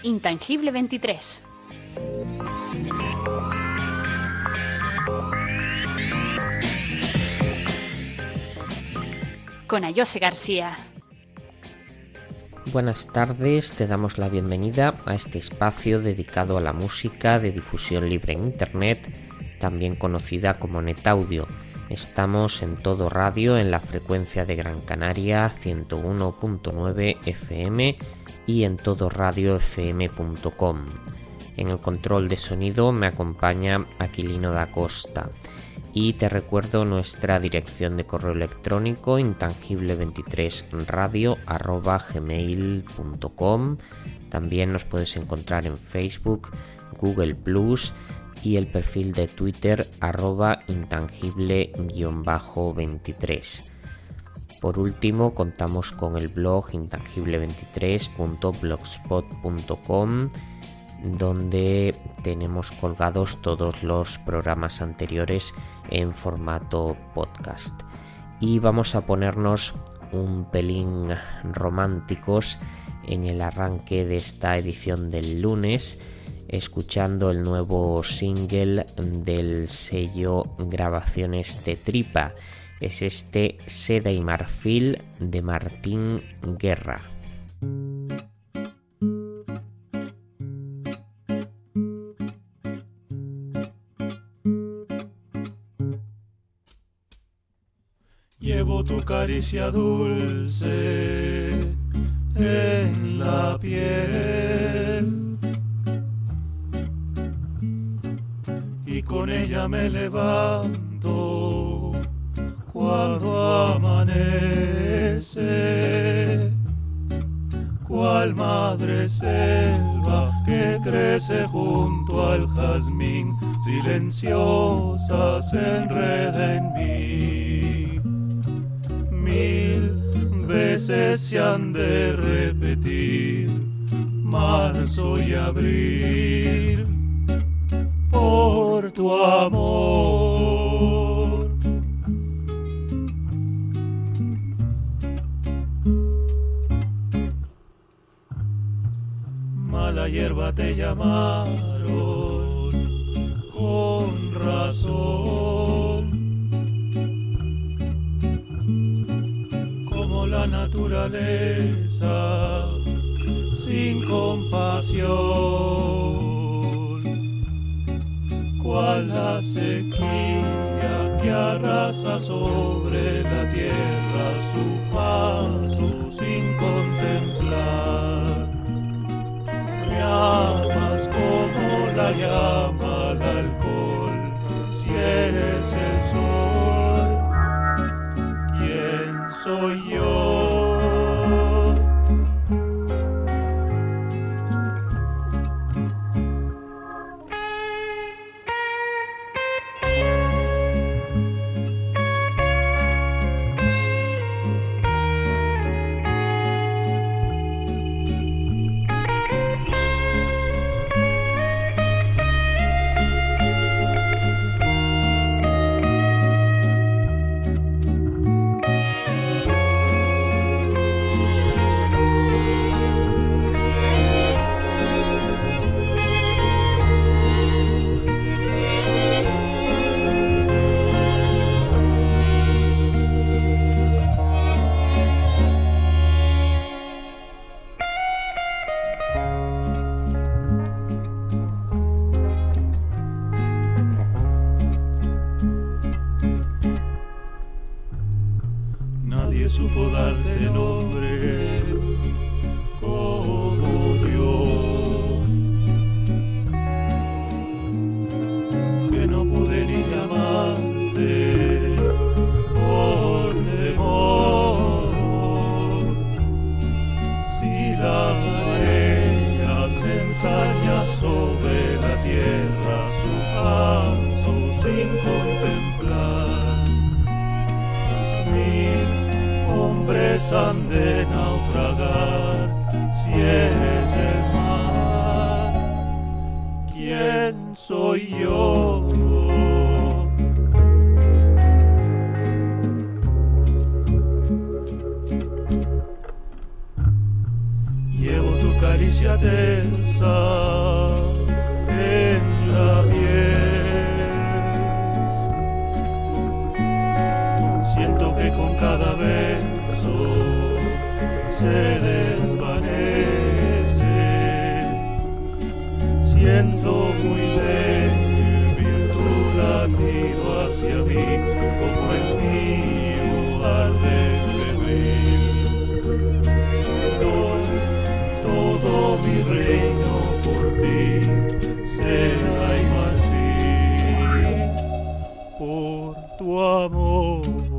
Intangible 23. Con Ayose García. Buenas tardes, te damos la bienvenida a este espacio dedicado a la música de difusión libre en Internet, también conocida como NetAudio. Estamos en Todo Radio en la frecuencia de Gran Canaria 101.9 FM y en todoradiofm.com. En el control de sonido me acompaña Aquilino da Costa. Y te recuerdo nuestra dirección de correo electrónico intangible23radio@gmail.com. También nos puedes encontrar en Facebook, Google Plus y el perfil de Twitter @intangible_23. Por último, contamos con el blog intangible23.blogspot.com, donde tenemos colgados todos los programas anteriores en formato podcast. Y vamos a ponernos un pelín románticos en el arranque de esta edición del lunes, escuchando el nuevo single del sello Grabaciones de Tripa. Es este Seda y Marfil de Martín Guerra. Llevo tu caricia dulce en la piel y con ella me levanto cuando amanece, cual madre selva que crece junto al jazmín, silenciosa se enreda en mí. 1000 veces se han de repetir marzo y abril por tu amor. Mala hierba te llamaron con razón, como la naturaleza sin compasión, cual la sequía que arrasa sobre la tierra su paso sin contemplar. Me amas como la llama al alcohol, si eres el sol, ¿quién soy yo? Nadie supo darte nombre como yo, que no pude ni llamarte por temor. Si la marea se ensaña sobre la tierra, su paso sin contemplar, hombres han de naufragar si eres el mar. ¿Quién soy yo? Llevo tu caricia tersa se desvanece. Siento muy débil tu latido hacia mí, como el mío al de febril. Todo mi reino por ti será y marfil, por tu amor.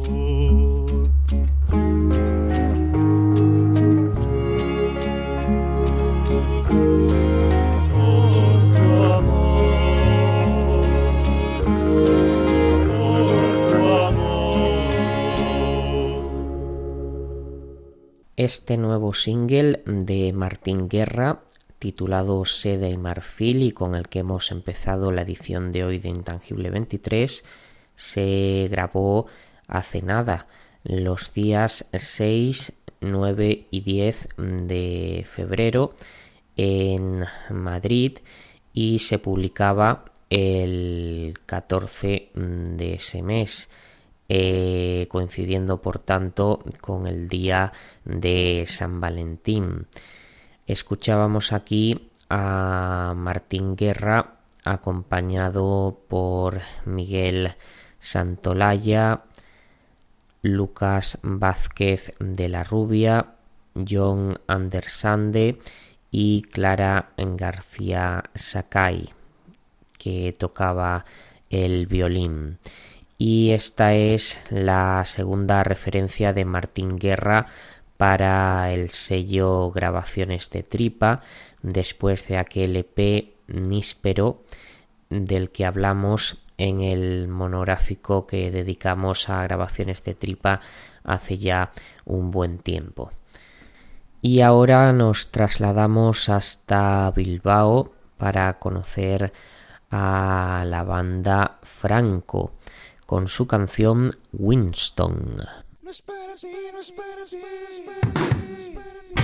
Este nuevo single de Martín Guerra, titulado Seda y Marfil, y con el que hemos empezado la edición de hoy de Intangible 23, se grabó hace nada, los días 6, 9 y 10 de febrero en Madrid, y se publicaba el 14 de ese mes, coincidiendo por tanto con el día de San Valentín. Escuchábamos aquí a Martín Guerra acompañado por Miguel Santolaya, Lucas Vázquez de la Rubia, John Andersande y Clara García Sakai, que tocaba el violín. Y esta es la segunda referencia de Martín Guerra para el sello Grabaciones de Tripa, después de aquel EP Níspero del que hablamos en el monográfico que dedicamos a Grabaciones de Tripa hace ya un buen tiempo. Y ahora nos trasladamos hasta Bilbao para conocer a la banda Franco con su canción Winston. No es para ti, no es para ti, no es para ti, no es para ti.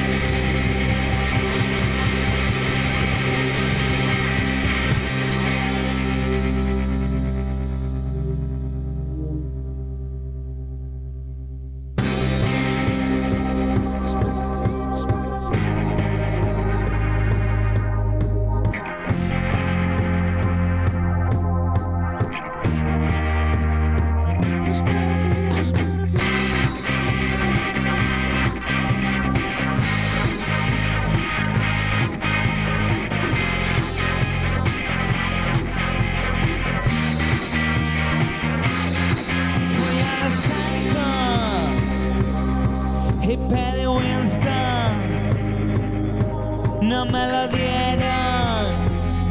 Y pedí Winston, no me lo dieron.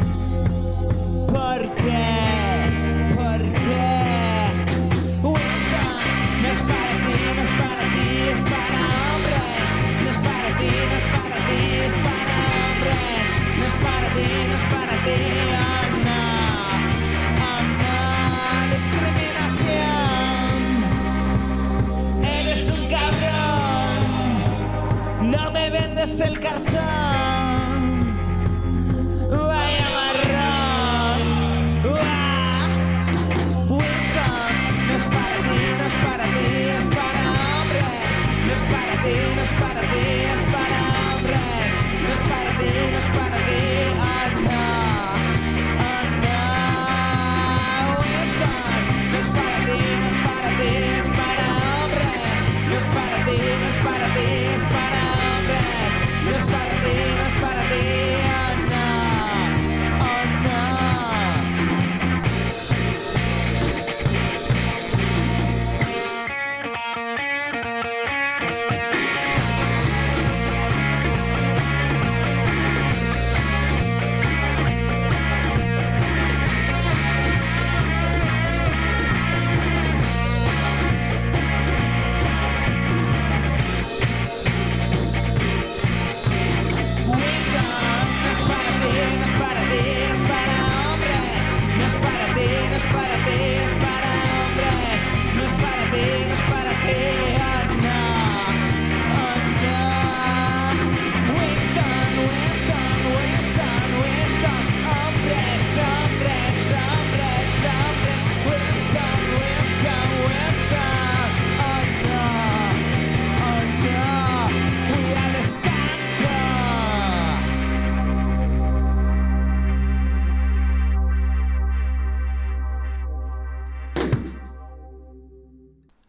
¿Por qué? ¿Por qué? Winston, no es para ti, no es para ti, es para hombres. No es para ti, no es para ti, es para hombres. No es para ti, no es para ti, oh no, discriminación. Eres un cabrón. No me vendes el cartón. Vaya marrón. Winston, no es para ti, no es para ti, es para hombres. No es para ti, no es para ti, es para hombres. No es para ti, no es para ti, oh no, oh no. Winston, no es para ti, no es para ti, es para hombres. No es para ti, no es para ti, es para hombres. No es para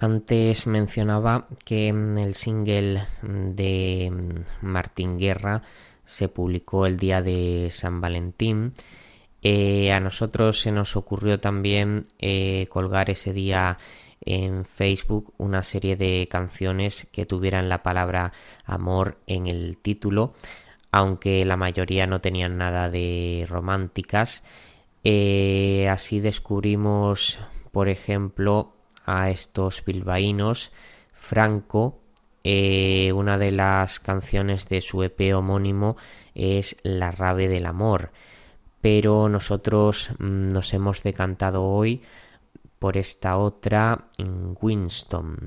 Antes mencionaba que el single de Martín Guerra se publicó el día de San Valentín. A nosotros se nos ocurrió también colgar ese día en Facebook una serie de canciones que tuvieran la palabra amor en el título, aunque la mayoría no tenían nada de románticas. Así descubrimos, por ejemplo, a estos bilbaínos. Franco, una de las canciones de su EP homónimo es La rave del amor, pero nosotros nos hemos decantado hoy por esta otra, Winston,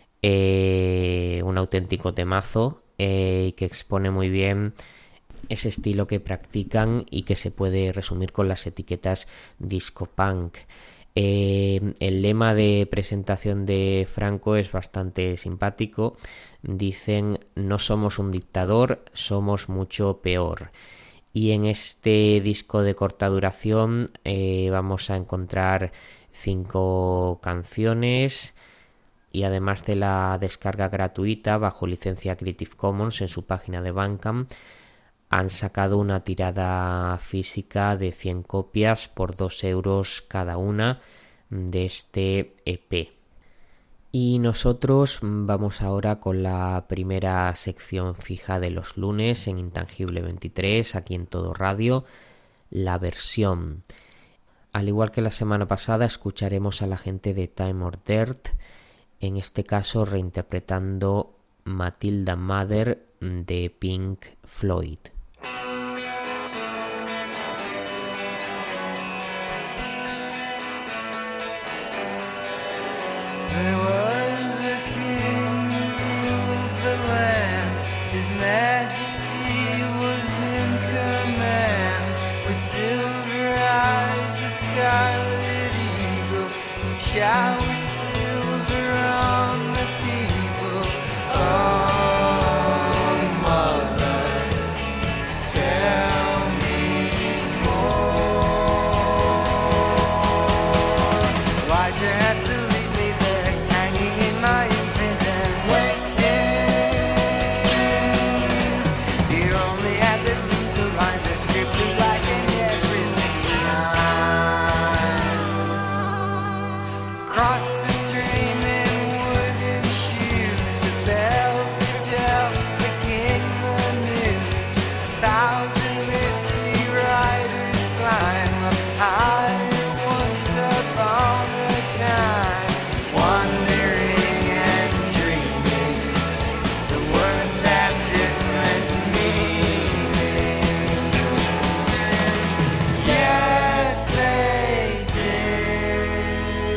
un auténtico temazo que expone muy bien ese estilo que practican y que se puede resumir con las etiquetas disco punk. El lema de presentación de Franco es bastante simpático. Dicen: no somos un dictador, somos mucho peor. Y en este disco de corta duración vamos a encontrar 5 canciones, y además de la descarga gratuita bajo licencia Creative Commons en su página de Bandcamp, han sacado una tirada física de 100 copias por 2 euros cada una de este EP. Y nosotros vamos ahora con la primera sección fija de los lunes en Intangible 23, aquí en Todo Radio, la versión. Al igual que la semana pasada, escucharemos a la gente de Time or Dirt, en este caso reinterpretando Matilda Mather de Pink Floyd. There was a king who ruled the land. His majesty was in command. With silver eyes, the scarlet eagle showers silver on the people. Oh, mother, tell me more. Why'd you have to leave me there, hanging in my infant and waiting? You only had to read the lines that scripted like an everything shines. Cross the stream in wooden shoes, the bells that tell the king the news. 1,000 misty riders climb up higher once upon a time, wandering and dreaming. The words have different meanings. Yes, they did.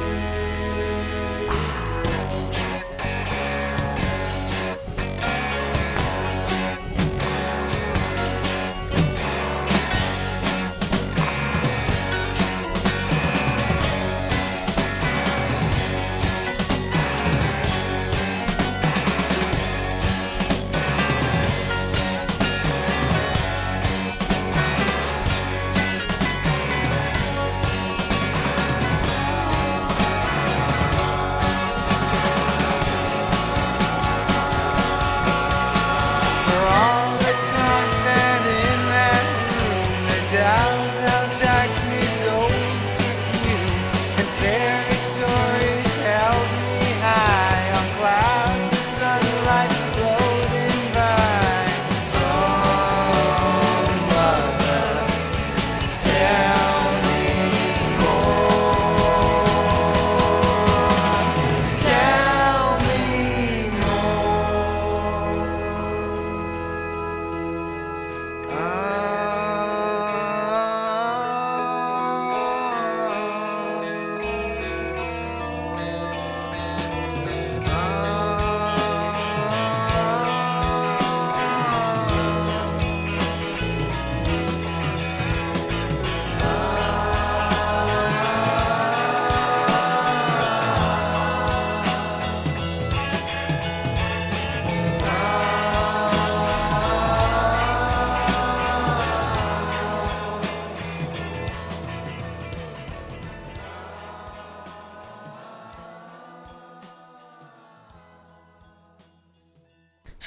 For all the time spent in that room, the dollhouse darkness overcame, and fairy stories held me high on clouds of sunlight floating by. Oh, mother, tell me more. Tell me more.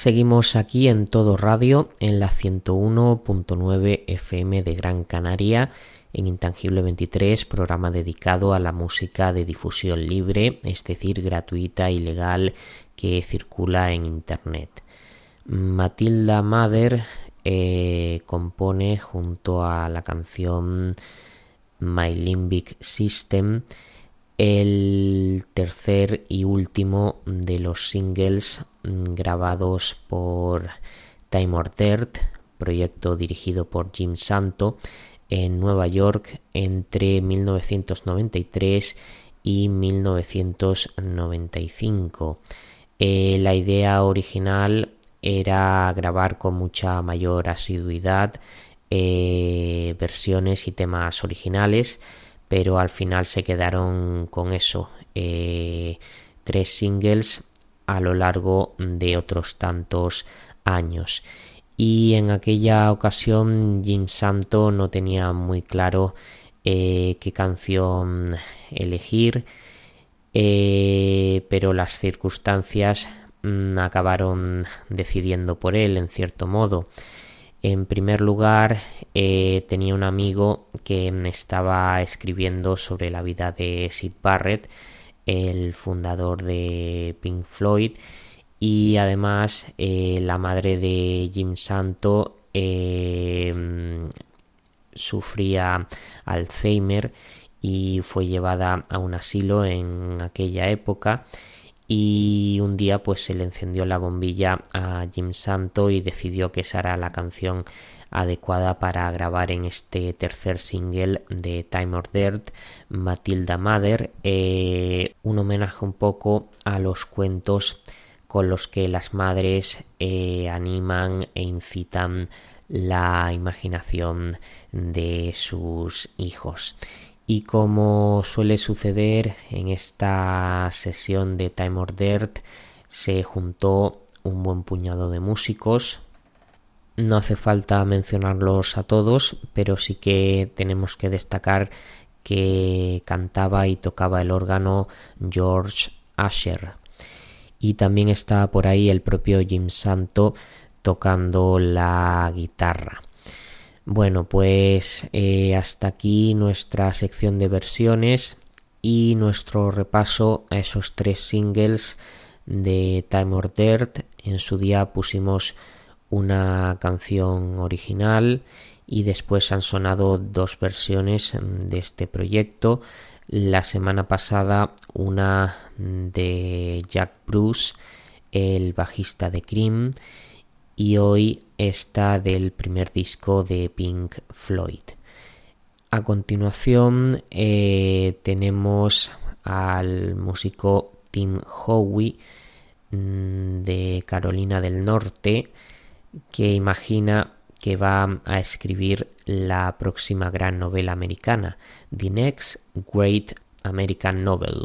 Seguimos aquí en Todo Radio, en la 101.9 FM de Gran Canaria, en Intangible 23, programa dedicado a la música de difusión libre, es decir, gratuita y legal, que circula en Internet. Matilda Mather compone junto a la canción My Limbic System el tercer y último de los singles grabados por Time or Dirt, proyecto dirigido por Jim Santo en Nueva York entre 1993 y 1995. La idea original era grabar con mucha mayor asiduidad versiones y temas originales, pero al final se quedaron con eso, 3 singles a lo largo de otros tantos años. Y en aquella ocasión Jim Santo no tenía muy claro qué canción elegir, pero las circunstancias acabaron decidiendo por él en cierto modo. En primer lugar, tenía un amigo que estaba escribiendo sobre la vida de Syd Barrett, el fundador de Pink Floyd, y además la madre de Jim Santo sufría Alzheimer y fue llevada a un asilo en aquella época. Y un día pues se le encendió la bombilla a Jim Santo y decidió que esa era la canción adecuada para grabar en este tercer single de Time or Dirt, Matilda Mather, un homenaje un poco a los cuentos con los que las madres animan e incitan la imaginación de sus hijos. Y como suele suceder en esta sesión de Time or Dirt, se juntó un buen puñado de músicos. No hace falta mencionarlos a todos, pero sí que tenemos que destacar que cantaba y tocaba el órgano George Asher. Y también está por ahí el propio Jim Santo tocando la guitarra. Bueno, pues hasta aquí nuestra sección de versiones y nuestro repaso a esos 3 singles de Time or Dirt. En su día pusimos una canción original y después han sonado 2 versiones de este proyecto. La semana pasada una de Jack Bruce, el bajista de Cream, y hoy esta del primer disco de Pink Floyd. A continuación tenemos al músico Tim Howe de Carolina del Norte, que imagina que va a escribir la próxima gran novela americana, The Next Great American Novel.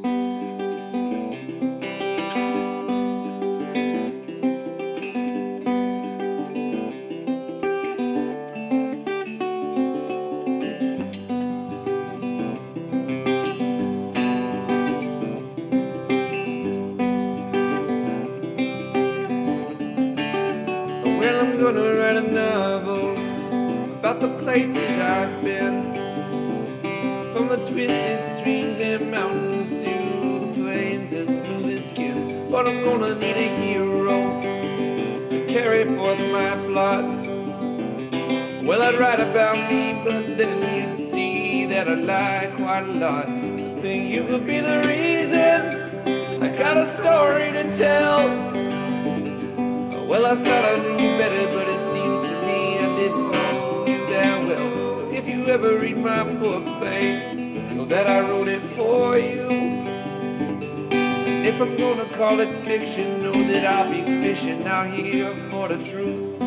Well, I'm gonna write a novel about the places I've been, from the twisted streams and mountains to the plains as smooth as skin. But I'm gonna need a hero to carry forth my plot. Well, I'd write about me, but then you'd see that I lie quite a lot. I think you could be the reason I got a story to tell. Well, I thought I knew you better, but it seems to me I didn't know you that well. So if you ever read my book, babe, know that I wrote it for you. And if I'm gonna call it fiction, know that I'll be fishing out here for the truth.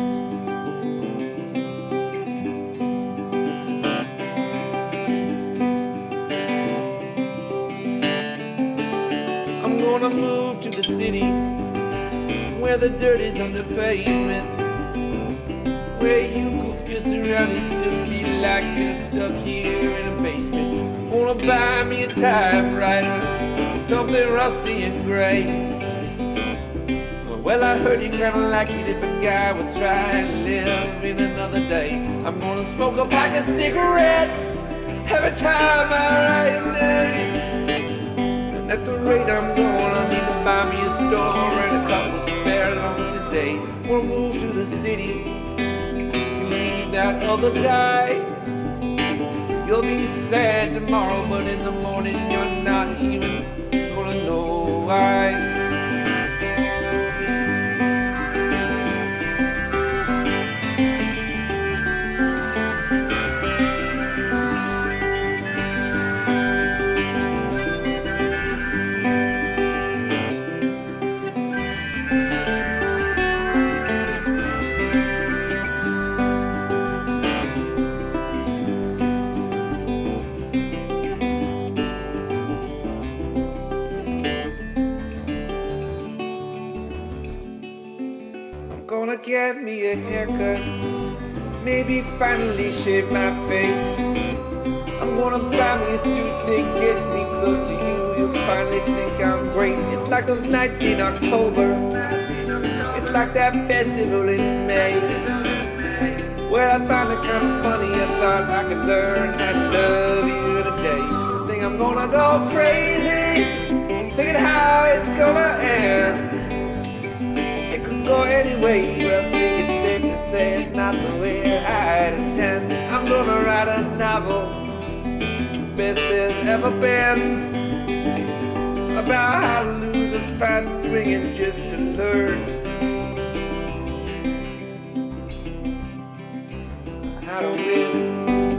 I'm gonna move to the city where the dirt is on the pavement, where you could feel surrounded, still be like you're stuck here in a basement. Wanna buy me a typewriter, something rusty and gray. Well, I heard you kinda like it if a guy would try and live in another day. I'm gonna smoke a pack of cigarettes every time I write your name. And at the rate I'm going, I need to buy me a store and a couple spare lungs today. Wanna move to the city, can leave that other guy. You'll be sad tomorrow, but in the morning you're not even gonna know why. Get me a haircut, maybe finally shave my face. I'm gonna buy me a suit that gets me close to you. You'll finally think I'm great. It's like those nights in October, it's like that festival in May. Well, I found it kind of funny, I thought I could learn how to love you in a day. I think I'm gonna go crazy, thinking how it's gonna end. Go anyway, but I think it's safe to say it's not the way I'd intend. I'm gonna write a novel, it's the best there's ever been, about how to lose a fight swinging just to learn how to win.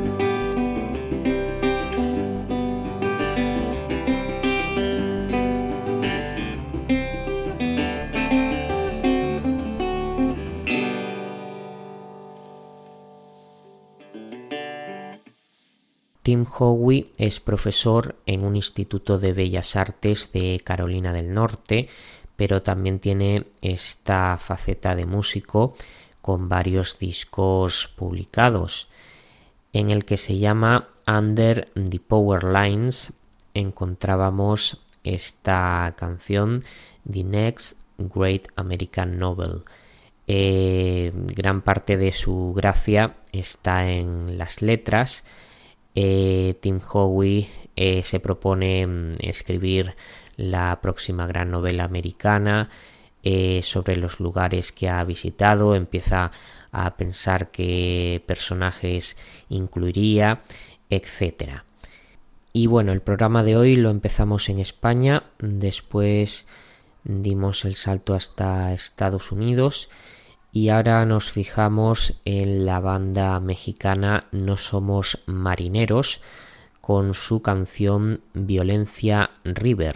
Tim Howie es profesor en un instituto de bellas artes de Carolina del Norte, pero también tiene esta faceta de músico con varios discos publicados. En el que se llama Under the Power Lines encontrábamos esta canción, The Next Great American Novel. Gran parte de su gracia está en las letras. Tim Howie se propone escribir la próxima gran novela americana sobre los lugares que ha visitado. Empieza a pensar qué personajes incluiría, etc. Y bueno, el programa de hoy lo empezamos en España, después dimos el salto hasta Estados Unidos y ahora nos fijamos en la banda mexicana No Somos Marineros con su canción Violencia River.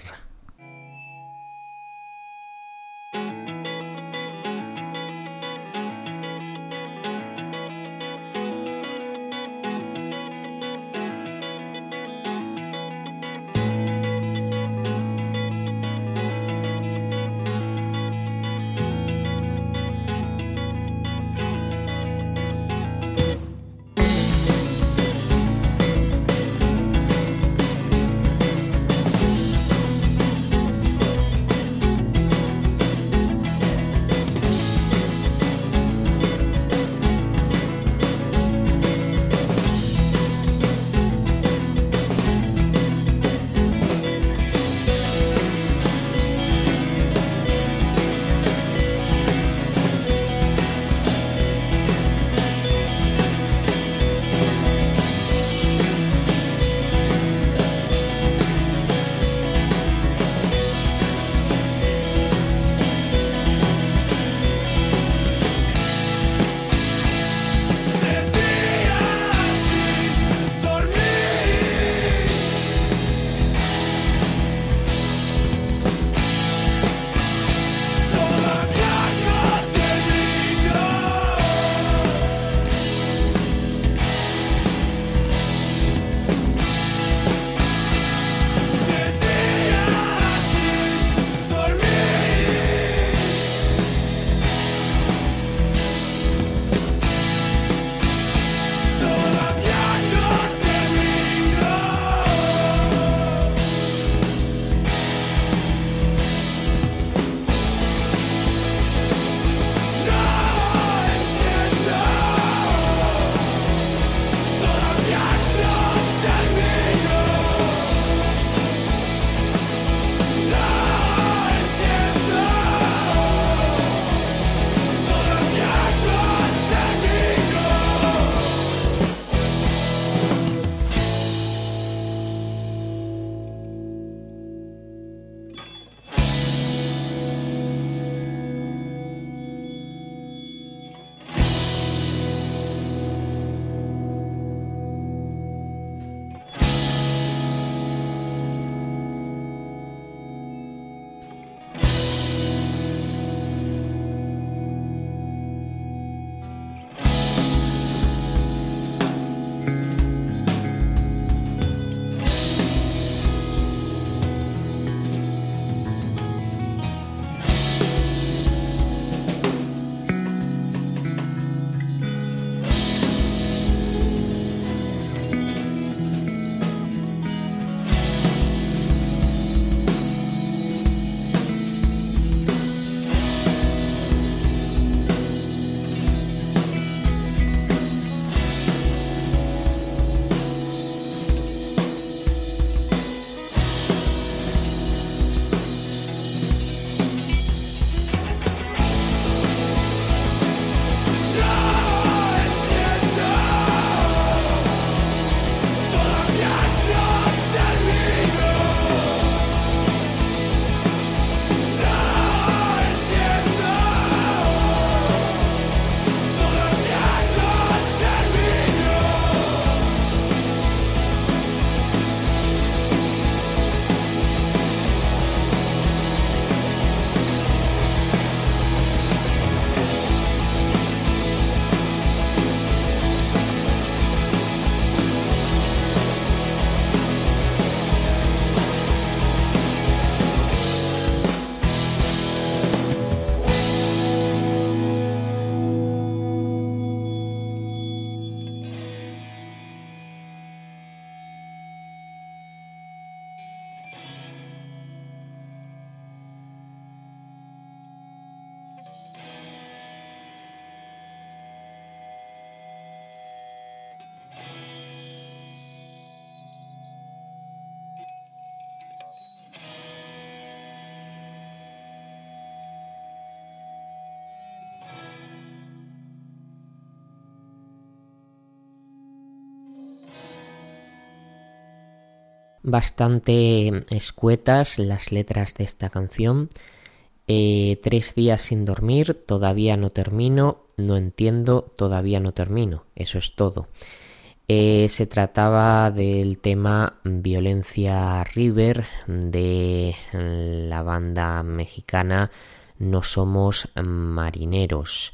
bastante escuetas las letras de esta canción. 3 días sin dormir, todavía no termino, no entiendo, todavía no termino. Eso es todo. Se trataba del tema Violencia River de la banda mexicana No Somos Marineros,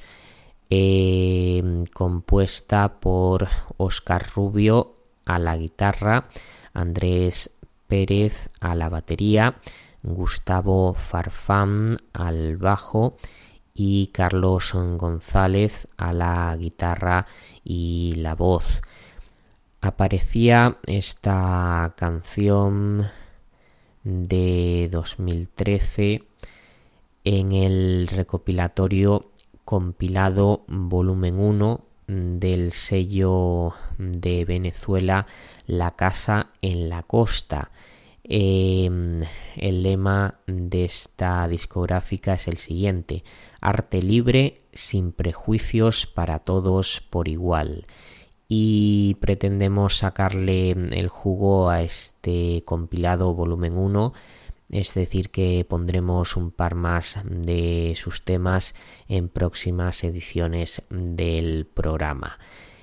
compuesta por Óscar Rubio a la guitarra, Andrés Pérez a la batería, Gustavo Farfán al bajo y Carlos González a la guitarra y la voz. Aparecía esta canción de 2013 en el recopilatorio compilado volumen 1 del sello de Venezuela La Casa en la Costa. El lema de esta discográfica es el siguiente: arte libre, sin prejuicios, para todos por igual. Y pretendemos sacarle el jugo a este compilado volumen 1, es decir que pondremos un par más de sus temas en próximas ediciones del programa.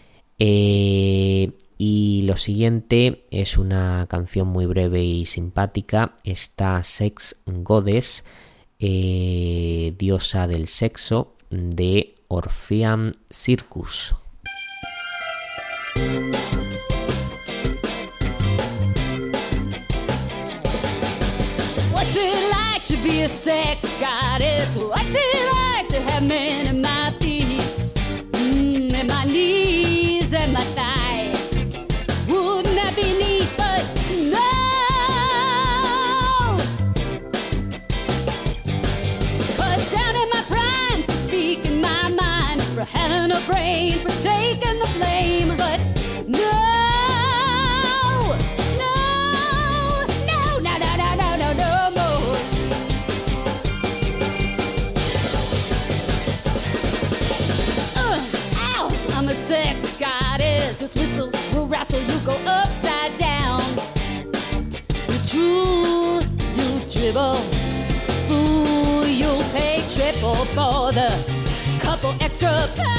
Y lo siguiente es una canción muy breve y simpática. Está Sex Goddess, diosa del sexo, de Orphean Circus. What's it like to be a sex goddess? What's it like to have men in my feet, and my knees and my thighs? Wouldn't that be neat? But no. 'Cause down in my prime, for speaking my mind, for having a brain, for taking the blame, but no. Sex goddess, this whistle will wrestle you, go upside down. You drool, you dribble, fool, you'll pay triple for the couple extra pounds.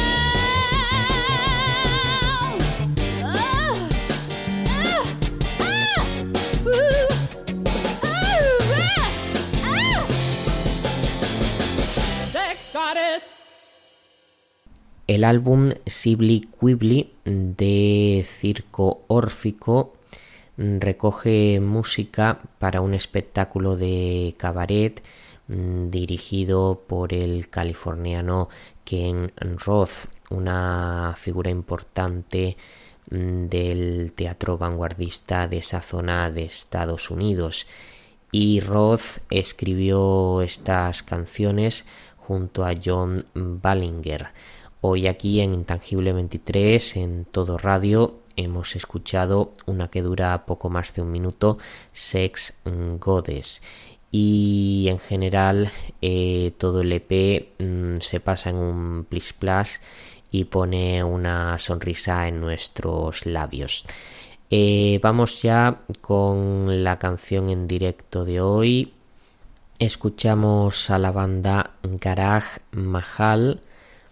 Sex goddess. El álbum Sibli Quibli de Circo Órfico recoge música para un espectáculo de cabaret dirigido por el californiano Ken Roth, una figura importante del teatro vanguardista de esa zona de Estados Unidos. Y Roth escribió estas canciones junto a John Ballinger. Hoy aquí en Intangible 23, en Todo Radio, hemos escuchado una que dura poco más de un minuto, Sex Goddess. Y en general todo el EP se pasa en un plis plas y pone una sonrisa en nuestros labios. Vamos ya con la canción en directo de hoy. Escuchamos a la banda Garage Mahal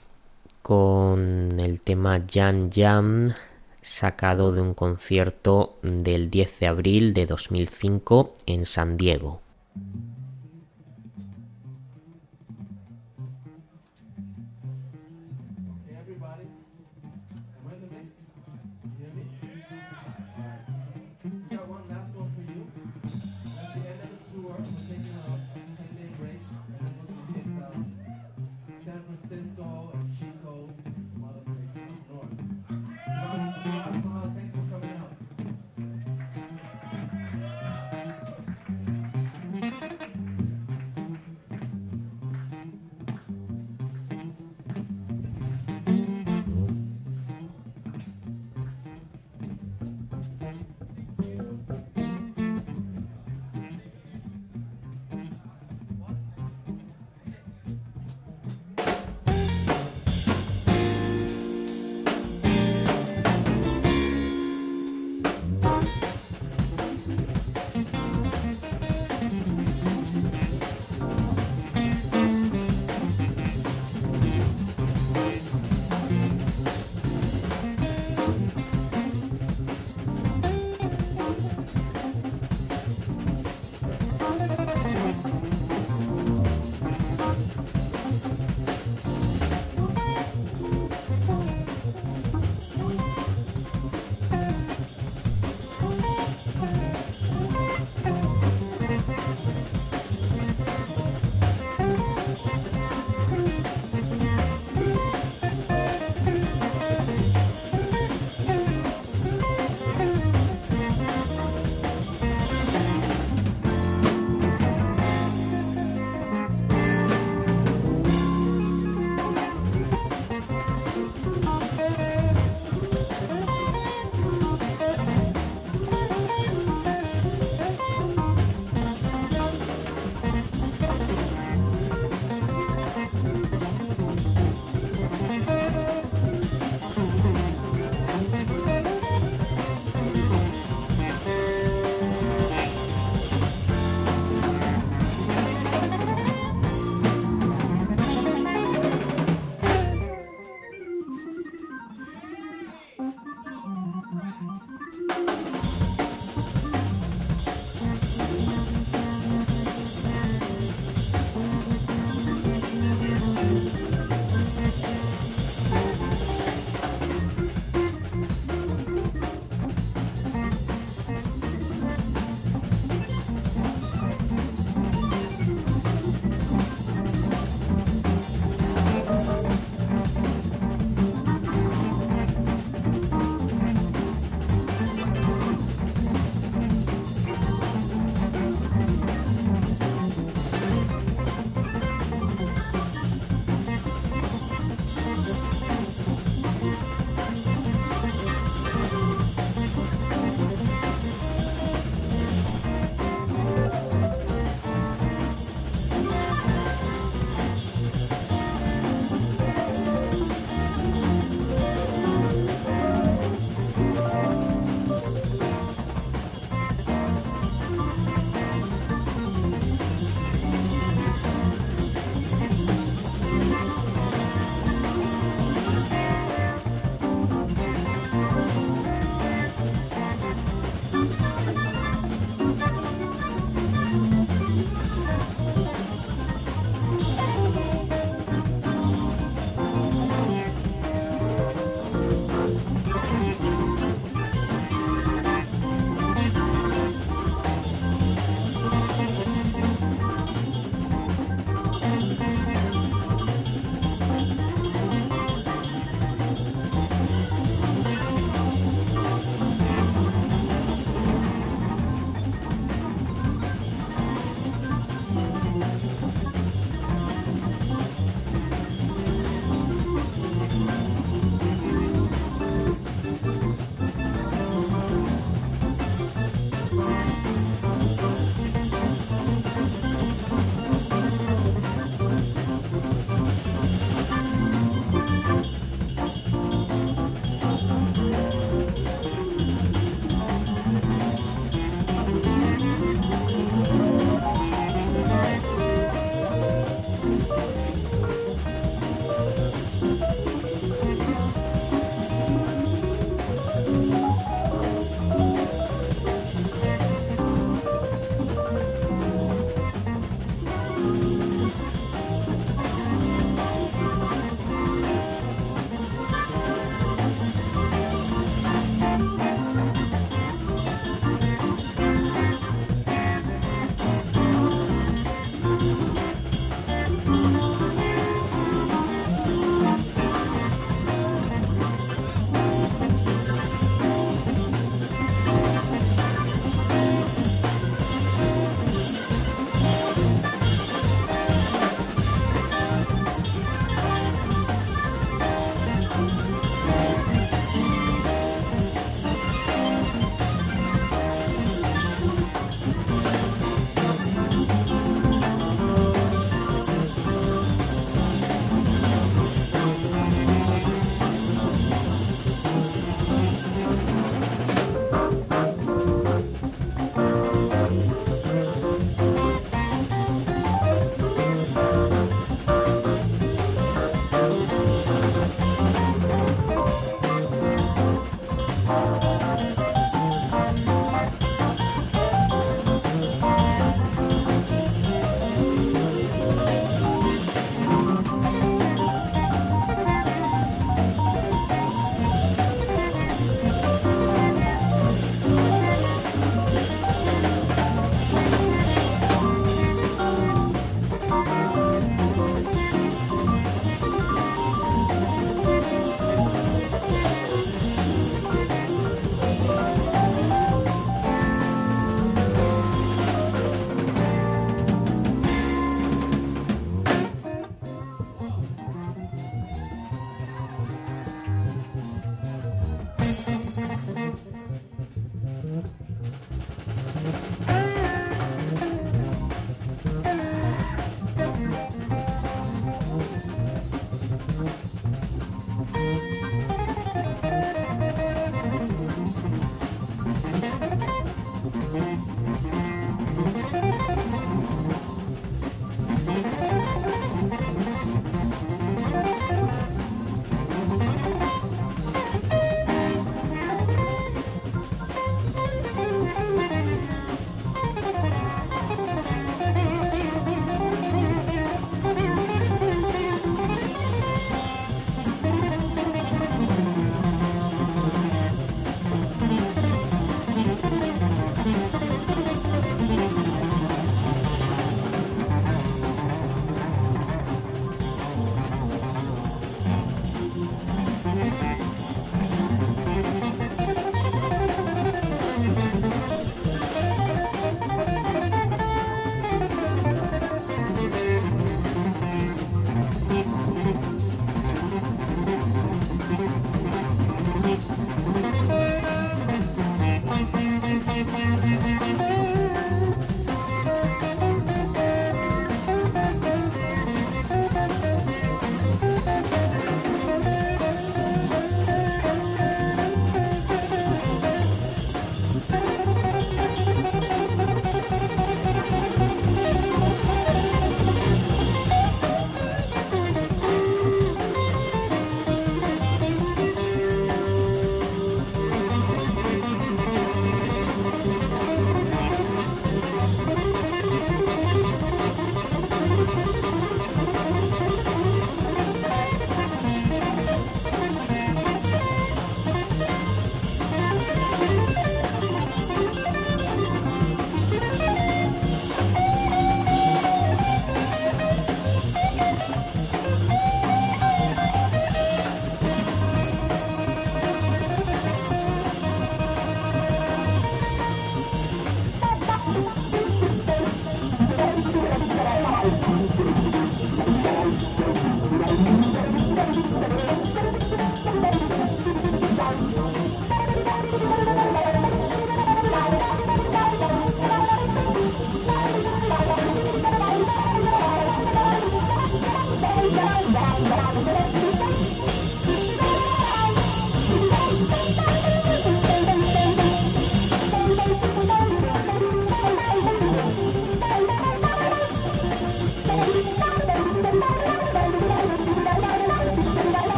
con el tema Jan Jan, sacado de un concierto del 10 de abril de 2005 en San Diego.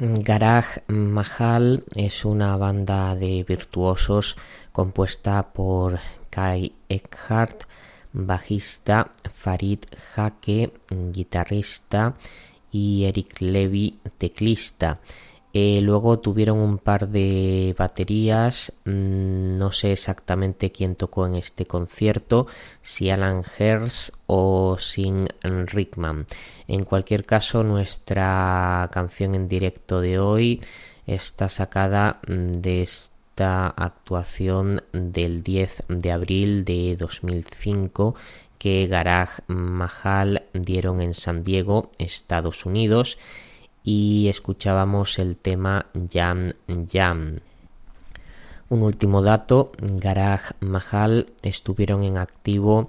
Garage Mahal es una banda de virtuosos compuesta por Kai Eckhart, bajista, Farid Hake, guitarrista, y Eric Levy, teclista. Luego tuvieron un par de baterías, no sé exactamente quién tocó en este concierto, si Alan Herz o Sin Rickman. En cualquier caso, nuestra canción en directo de hoy está sacada de esta actuación del 10 de abril de 2005 que Garage Mahal dieron en San Diego, Estados Unidos, y escuchábamos el tema Jam Jam. Un último dato: Garage Mahal estuvieron en activo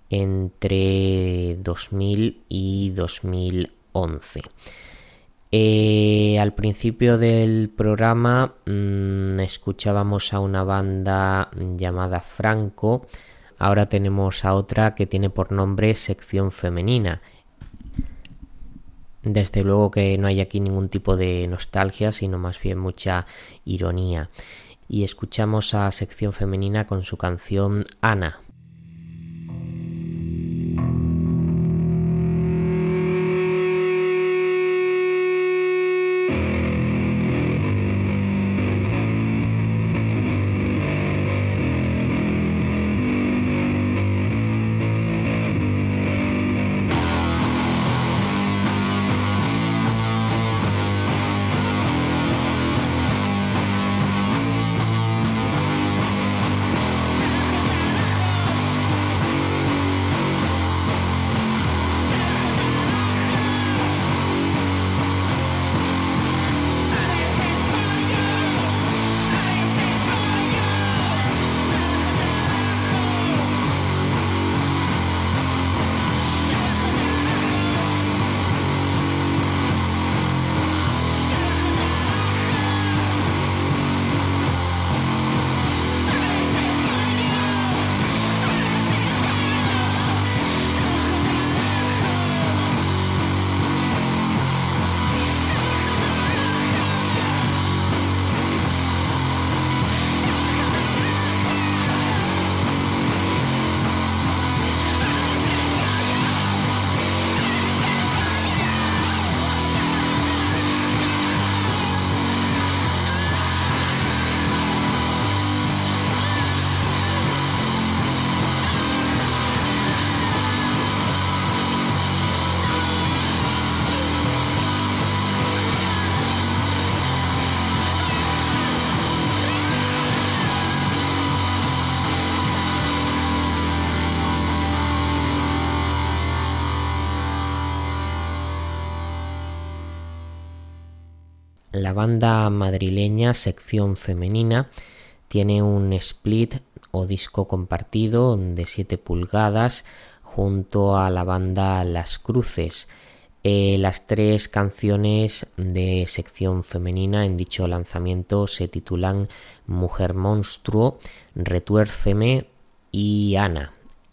entre 2000 y 2011. Al principio del programa escuchábamos a una banda llamada Franco. Ahora tenemos a otra que tiene por nombre Sección Femenina. Desde luego que no hay aquí ningún tipo de nostalgia, sino más bien mucha ironía. Y escuchamos a Sección Femenina con su canción Ana. La banda madrileña Sección Femenina tiene un split o disco compartido de 7 pulgadas junto a la banda Las Cruces. Las 3 canciones de Sección Femenina en dicho lanzamiento se titulan Mujer Monstruo, Retuérceme y Ana.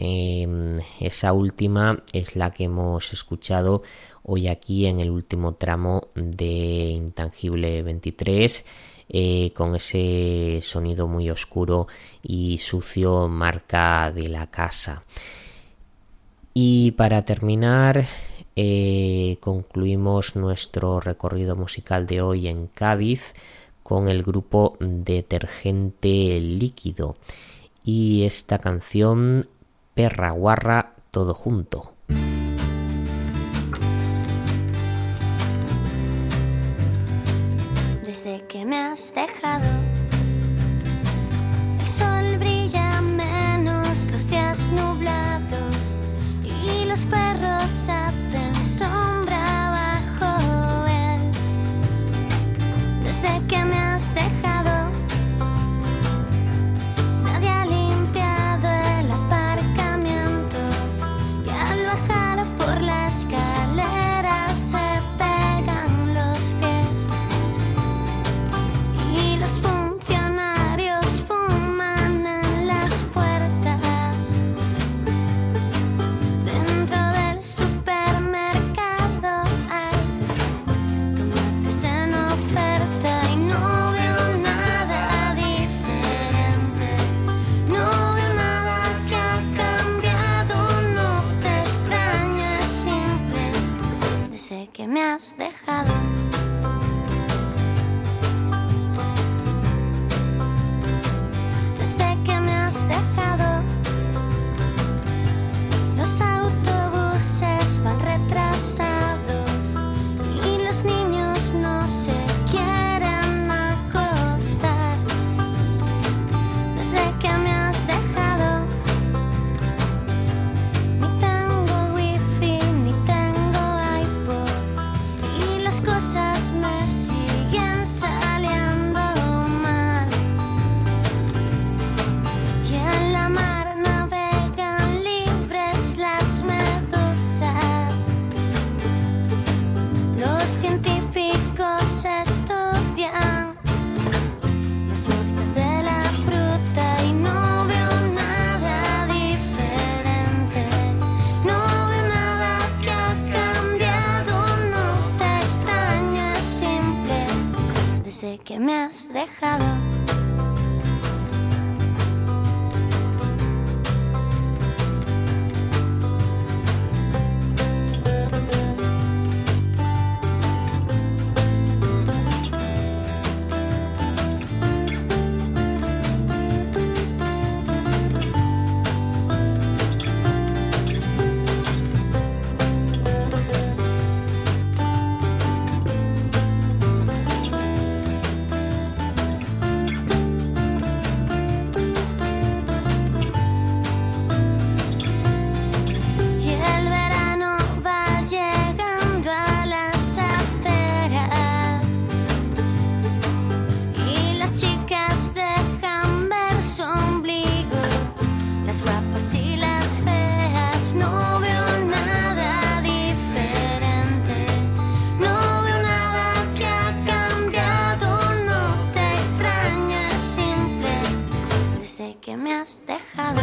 Esa última es la que hemos escuchado hoy aquí en el último tramo de Intangible 23, con ese sonido muy oscuro y sucio, marca de la casa. Y para terminar, concluimos nuestro recorrido musical de hoy en Cádiz con el grupo Detergente Líquido y esta canción Perra Guarra Todo Junto. Desde que me has dejado, el sol brilla menos, los días nublados y los perros hacen sombra bajo él. Desde que me has dejado, nadie ha limpiado el aparcamiento y al bajar por la escalera se pegan los pies y los has dejado.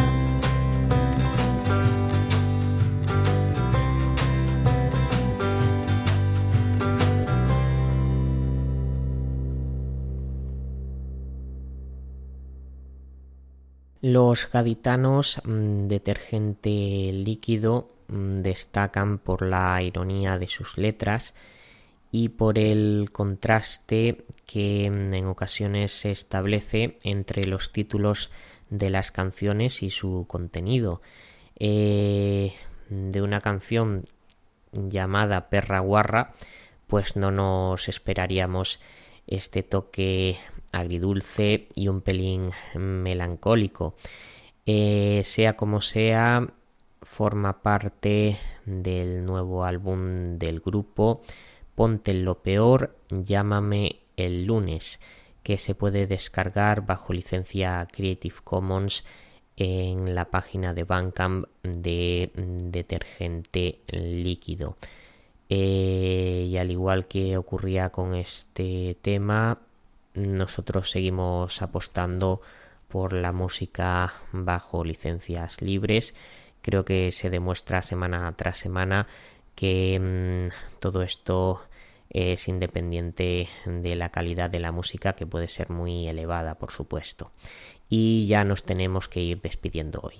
Los gaditanos, detergente líquido, destacan por la ironía de sus letras y por el contraste que en ocasiones se establece entre los títulos de las canciones y su contenido. De una canción llamada Perra Guarra, pues no nos esperaríamos este toque agridulce y un pelín melancólico. Sea como sea, forma parte del nuevo álbum del grupo Ponte en lo peor, llámame el lunes, que se puede descargar bajo licencia Creative Commons en la página de Bandcamp de detergente líquido. Y al igual que ocurría con este tema, nosotros seguimos apostando por la música bajo licencias libres. Creo que se demuestra semana tras semana que todo esto es independiente de la calidad de la música, que puede ser muy elevada, por supuesto. Y ya nos tenemos que ir despidiendo hoy.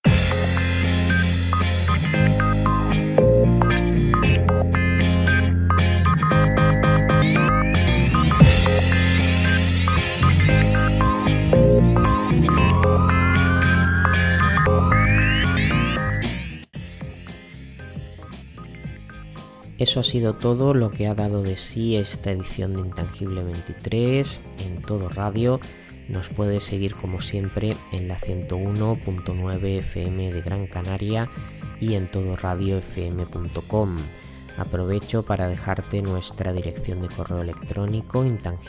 Eso ha sido todo lo que ha dado de sí esta edición de Intangible 23 en Todo Radio. Nos puedes seguir como siempre en la 101.9 FM de Gran Canaria y en todoradiofm.com. Aprovecho para dejarte nuestra dirección de correo electrónico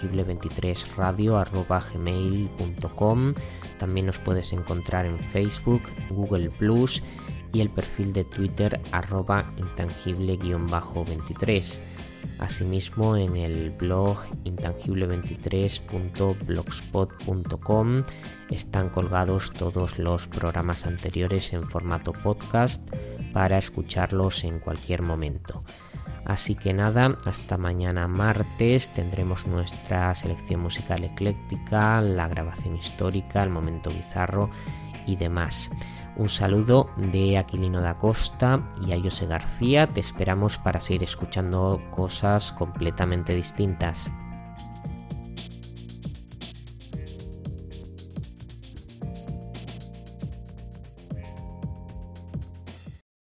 intangible23radio@gmail.com. También nos puedes encontrar en Facebook, Google Plus y el perfil de Twitter @intangible_23. Asimismo, en el blog intangible23.blogspot.com están colgados todos los programas anteriores en formato podcast para escucharlos en cualquier momento. Así que nada, hasta mañana martes tendremos nuestra selección musical ecléctica, la grabación histórica, el momento bizarro y demás. Un saludo de Aquilino da Costa y a Jose García. Te esperamos para seguir escuchando cosas completamente distintas.